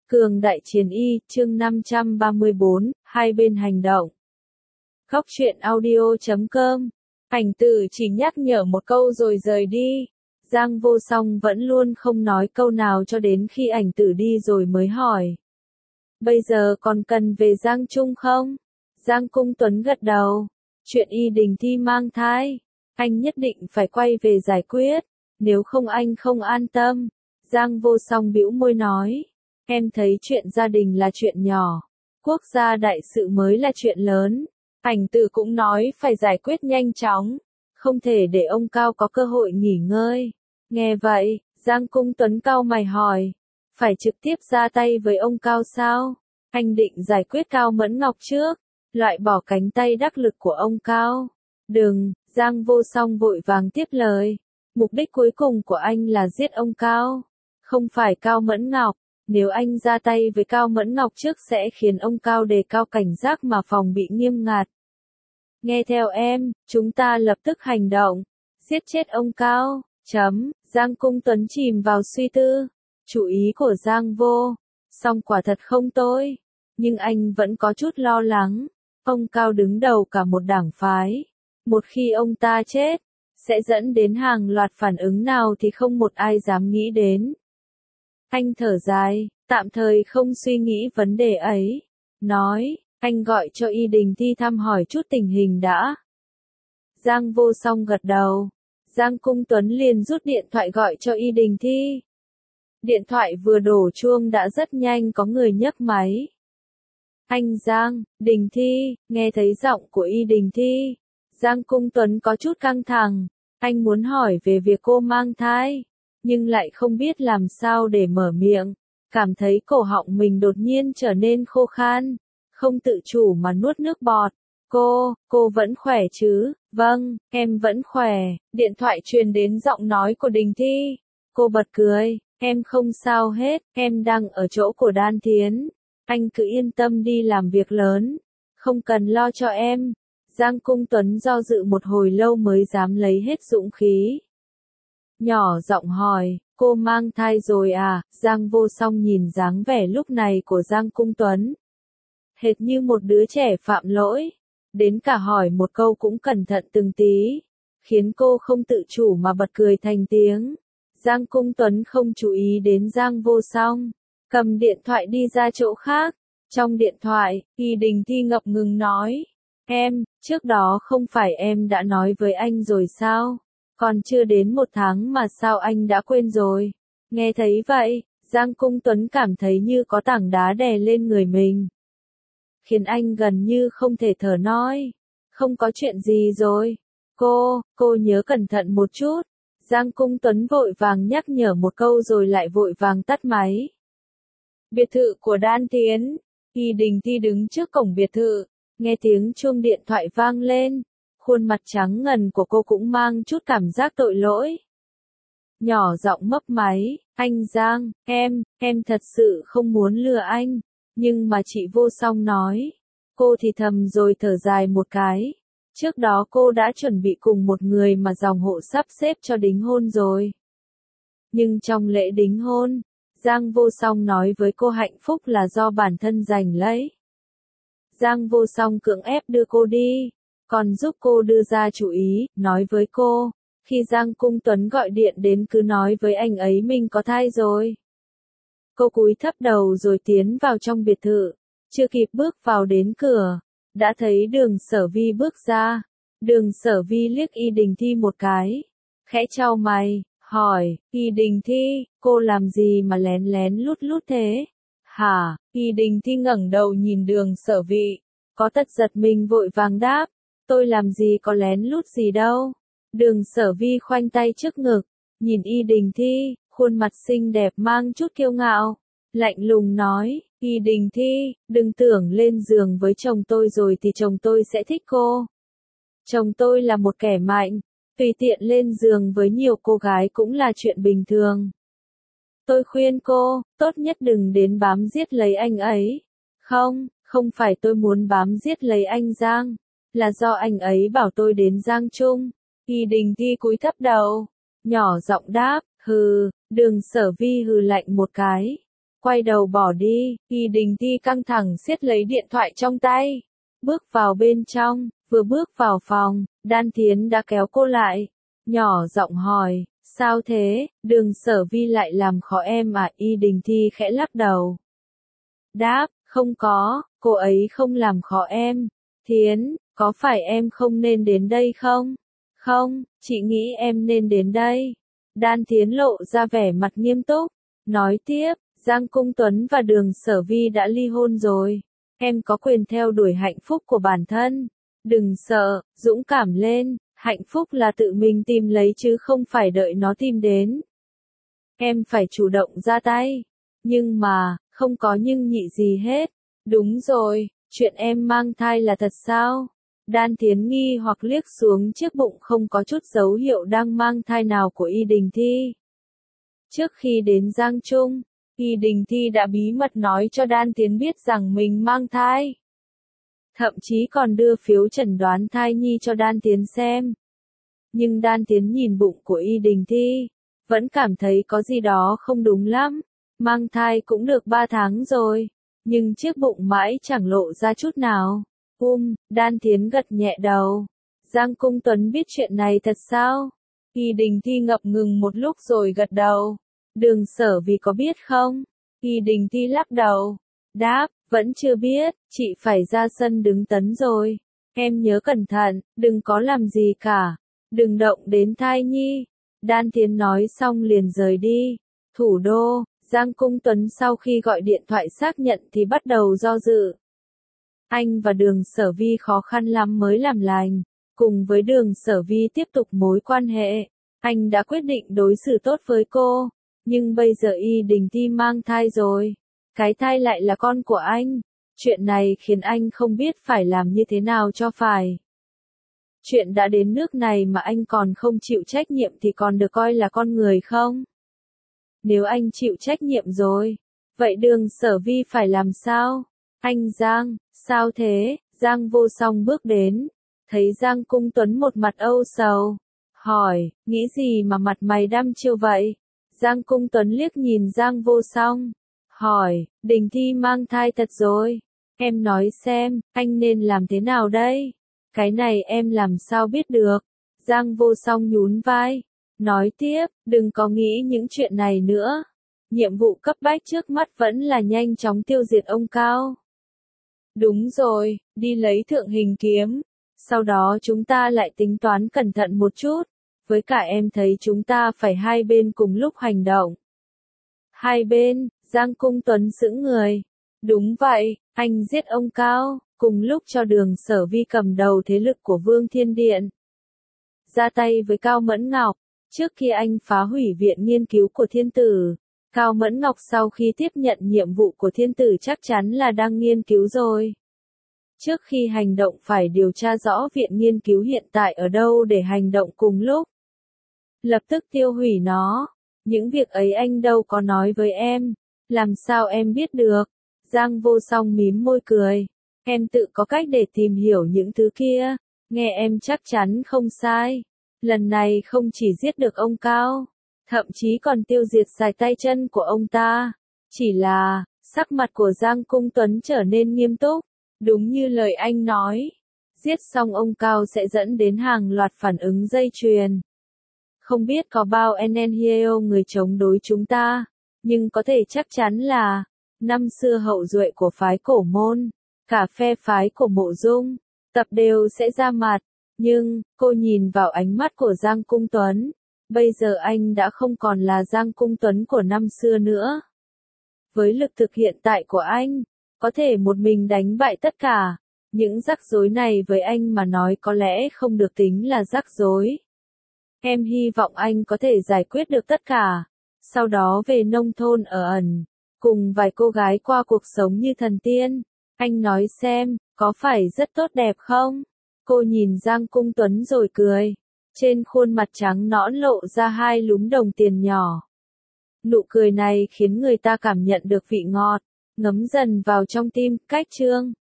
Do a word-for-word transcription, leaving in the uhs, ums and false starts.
Cường đại chiến y, chương năm trăm ba mươi bốn, hai bên hành động. Góc truyện audio chấm com. Ảnh tử chỉ nhắc nhở một câu rồi rời đi. Giang Vô Song vẫn luôn không nói câu nào cho đến khi ảnh tử đi rồi mới hỏi. Bây giờ còn cần về Giang Trung không? Giang Cung Tuấn gật đầu. Chuyện Y Đình Thi mang thai. Anh nhất định phải quay về giải quyết. Nếu không anh không an tâm. Giang Vô Song bĩu môi nói. Em thấy chuyện gia đình là chuyện nhỏ. Quốc gia đại sự mới là chuyện lớn. Ảnh tử cũng nói phải giải quyết nhanh chóng. Không thể để ông Cao có cơ hội nghỉ ngơi. Nghe vậy, Giang Cung Tuấn cau mày hỏi. Phải trực tiếp ra tay với ông Cao sao? Anh định giải quyết Cao Mẫn Ngọc trước. Loại bỏ cánh tay đắc lực của ông Cao. Đừng, Giang Vô Song vội vàng tiếp lời. Mục đích cuối cùng của anh là giết ông Cao. Không phải Cao Mẫn Ngọc. Nếu anh ra tay với Cao Mẫn Ngọc trước sẽ khiến ông Cao đề cao cảnh giác mà phòng bị nghiêm ngặt. Nghe theo em, chúng ta lập tức hành động. Giết chết ông Cao. Chấm, Giang Cung Tuấn chìm vào suy tư. Chủ ý của Giang Vô Song quả thật không tồi. Nhưng anh vẫn có chút lo lắng. Ông Cao đứng đầu cả một đảng phái. Một khi ông ta chết, sẽ dẫn đến hàng loạt phản ứng nào thì không một ai dám nghĩ đến. Anh thở dài, tạm thời không suy nghĩ vấn đề ấy. Nói, anh gọi cho Y Đình Thi thăm hỏi chút tình hình đã. Giang Vô Song gật đầu. Giang Cung Tuấn liền rút điện thoại gọi cho Y Đình Thi. Điện thoại vừa đổ chuông đã rất nhanh có người nhấc máy. Anh Giang, Đình Thi, nghe thấy giọng của Y Đình Thi. Giang Cung Tuấn có chút căng thẳng. Anh muốn hỏi về việc cô mang thai. Nhưng lại không biết làm sao để mở miệng, cảm thấy cổ họng mình đột nhiên trở nên khô khan, không tự chủ mà nuốt nước bọt. Cô, cô vẫn khỏe chứ? Vâng, em vẫn khỏe. Điện thoại truyền đến giọng nói của Đình Thi. Cô bật cười, em không sao hết, em đang ở chỗ của Đan Thiến. Anh cứ yên tâm đi làm việc lớn, không cần lo cho em. Giang Cung Tuấn do dự một hồi lâu mới dám lấy hết dũng khí. Nhỏ giọng hỏi, cô mang thai rồi à? Giang Vô Song nhìn dáng vẻ lúc này của Giang Cung Tuấn. Hệt như một đứa trẻ phạm lỗi. Đến cả hỏi một câu cũng cẩn thận từng tí. Khiến cô không tự chủ mà bật cười thành tiếng. Giang Cung Tuấn không chú ý đến Giang Vô Song. Cầm điện thoại đi ra chỗ khác. Trong điện thoại, Y Đình Thi ngập ngừng nói. Em, trước đó không phải em đã nói với anh rồi sao? Còn chưa đến một tháng mà sao anh đã quên rồi? Nghe thấy vậy, Giang Cung Tuấn cảm thấy như có tảng đá đè lên người mình. Khiến anh gần như không thể thở nói. Không có chuyện gì rồi. Cô, cô nhớ cẩn thận một chút. Giang Cung Tuấn vội vàng nhắc nhở một câu rồi lại vội vàng tắt máy. Biệt thự của Đan Thiến. Y Đình Thi đứng trước cổng biệt thự. Nghe tiếng chuông điện thoại vang lên. Khuôn mặt trắng ngần của cô cũng mang chút cảm giác tội lỗi. Nhỏ giọng mấp máy, anh Giang, em, em thật sự không muốn lừa anh. Nhưng mà chị Vô Song nói. Cô thì thầm rồi thở dài một cái. Trước đó cô đã chuẩn bị cùng một người mà dòng hộ sắp xếp cho đính hôn rồi. Nhưng trong lễ đính hôn, Giang Vô Song nói với cô hạnh phúc là do bản thân giành lấy. Giang Vô Song cưỡng ép đưa cô đi. Còn giúp cô đưa ra chủ ý, nói với cô, khi Giang Cung Tuấn gọi điện đến cứ nói với anh ấy mình có thai rồi. Cô cúi thấp đầu rồi tiến vào trong biệt thự, chưa kịp bước vào đến cửa, đã thấy Đường Sở Vi bước ra. Đường Sở Vi liếc Y Đình Thi một cái, khẽ chau mày, hỏi, Y Đình Thi, cô làm gì mà lén lén lút lút thế? Hả? Y Đình Thi ngẩng đầu nhìn Đường Sở Vi, có tật giật mình vội vàng đáp. Tôi làm gì có lén lút gì đâu. Đường Sở Vi khoanh tay trước ngực, nhìn Y Đình Thi, khuôn mặt xinh đẹp mang chút kiêu ngạo. Lạnh lùng nói, Y Đình Thi, đừng tưởng lên giường với chồng tôi rồi thì chồng tôi sẽ thích cô. Chồng tôi là một kẻ mạnh, tùy tiện lên giường với nhiều cô gái cũng là chuyện bình thường. Tôi khuyên cô, tốt nhất đừng đến bám giết lấy anh ấy. Không, không phải tôi muốn bám giết lấy anh Giang. Là do anh ấy bảo tôi đến Giang Trung. Y Đình Thi cúi thấp đầu, nhỏ giọng đáp, hừ. Đường Sở Vi hừ lạnh một cái. quay đầu bỏ đi. Y Đình Thi căng thẳng siết lấy điện thoại trong tay, bước vào bên trong, vừa bước vào phòng, Đan Thiến đã kéo cô lại, nhỏ giọng hỏi, sao thế, Đường Sở Vi lại làm khó em à? Y Đình Thi khẽ lắc đầu. Đáp, không có, cô ấy không làm khó em. Thiến, có phải em không nên đến đây không? Không, chị nghĩ em nên đến đây. Đan Thiến lộ ra vẻ mặt nghiêm túc, nói tiếp, Giang Cung Tuấn và Đường Sở Vi đã ly hôn rồi. Em có quyền theo đuổi hạnh phúc của bản thân. Đừng sợ, dũng cảm lên, hạnh phúc là tự mình tìm lấy chứ không phải đợi nó tìm đến. Em phải chủ động ra tay. Nhưng mà, không có nhưng nhị gì hết. Đúng rồi, chuyện em mang thai là thật sao? Đan Thiến nghi hoặc liếc xuống chiếc bụng không có chút dấu hiệu đang mang thai nào của Y Đình Thi. Trước khi đến Giang Trung, Y Đình Thi đã bí mật nói cho Đan Thiến biết rằng mình mang thai. Thậm chí còn đưa phiếu chẩn đoán thai nhi cho Đan Thiến xem. Nhưng Đan Thiến nhìn bụng của Y Đình Thi, vẫn cảm thấy có gì đó không đúng lắm. Mang thai cũng được ba tháng rồi, nhưng chiếc bụng mãi chẳng lộ ra chút nào. Um, Đan Thiến gật nhẹ đầu. Giang Cung Tuấn biết chuyện này thật sao? Y Đình Thi ngập ngừng một lúc rồi gật đầu. Đường Sở Vi có biết không? Y Đình Thi lắc đầu. Đáp, vẫn chưa biết, chị phải ra sân đứng tấn rồi. Em nhớ cẩn thận, đừng có làm gì cả. Đừng động đến thai nhi. Đan Thiến nói xong liền rời đi. Thủ đô, Giang Cung Tuấn sau khi gọi điện thoại xác nhận thì bắt đầu do dự. Anh và Đường Sở Vi khó khăn lắm mới làm lành. Cùng với Đường Sở Vi tiếp tục mối quan hệ, anh đã quyết định đối xử tốt với cô. Nhưng bây giờ Y Đình Thi mang thai rồi. Cái thai lại là con của anh. Chuyện này khiến anh không biết phải làm như thế nào cho phải. Chuyện đã đến nước này mà anh còn không chịu trách nhiệm thì còn được coi là con người không? Nếu anh chịu trách nhiệm rồi, vậy Đường Sở Vi phải làm sao? Anh Giang, sao thế? Giang Vô Song bước đến, thấy Giang Cung Tuấn một mặt âu sầu, hỏi, nghĩ gì mà mặt mày đăm chiêu vậy? Giang Cung Tuấn liếc nhìn Giang Vô Song, hỏi, Đình Thi mang thai thật rồi, em nói xem, anh nên làm thế nào đây? Cái này em làm sao biết được? Giang Vô Song nhún vai, nói tiếp, đừng có nghĩ những chuyện này nữa. Nhiệm vụ cấp bách trước mắt vẫn là nhanh chóng tiêu diệt ông Cao. Đúng rồi, đi lấy thượng hình kiếm. Sau đó chúng ta lại tính toán cẩn thận một chút. Với cả em thấy chúng ta phải hai bên cùng lúc hành động. Hai bên, Giang Cung Tuấn sững người. Đúng vậy, anh giết ông Cao, cùng lúc cho Đường Sở Vi cầm đầu thế lực của Vương Thiên Điện. Ra tay với Cao Mẫn Ngọc, trước khi anh phá hủy viện nghiên cứu của Thiên Tử. Cao Mẫn Ngọc sau khi tiếp nhận nhiệm vụ của Thiên Tử chắc chắn là đang nghiên cứu rồi. Trước khi hành động phải điều tra rõ viện nghiên cứu hiện tại ở đâu để hành động cùng lúc. Lập tức tiêu hủy nó. Những việc ấy anh đâu có nói với em. Làm sao em biết được? Giang Vô Song mím môi cười. Em tự có cách để tìm hiểu những thứ kia. Nghe em chắc chắn không sai. Lần này không chỉ giết được ông Cao, thậm chí còn tiêu diệt sải tay chân của ông ta. Chỉ là, sắc mặt của Giang Cung Tuấn trở nên nghiêm túc. Đúng như lời anh nói. Giết xong ông Cao sẽ dẫn đến hàng loạt phản ứng dây chuyền. Không biết có bao nhiêu người chống đối chúng ta. Nhưng có thể chắc chắn là, năm xưa hậu duệ của phái Cổ Môn, cả phe phái của Mộ Dung, tập đều sẽ ra mặt. Nhưng, cô nhìn vào ánh mắt của Giang Cung Tuấn. Bây giờ anh đã không còn là Giang Cung Tuấn của năm xưa nữa. Với lực thực hiện tại của anh, có thể một mình đánh bại tất cả. Những rắc rối này với anh mà nói có lẽ không được tính là rắc rối. Em hy vọng anh có thể giải quyết được tất cả. Sau đó về nông thôn ở ẩn, cùng vài cô gái qua cuộc sống như thần tiên. Anh nói xem, có phải rất tốt đẹp không? Cô nhìn Giang Cung Tuấn rồi cười. Trên khuôn mặt trắng nõn lộ ra hai lúm đồng tiền nhỏ. Nụ cười này khiến người ta cảm nhận được vị ngọt, ngấm dần vào trong tim. Cách chương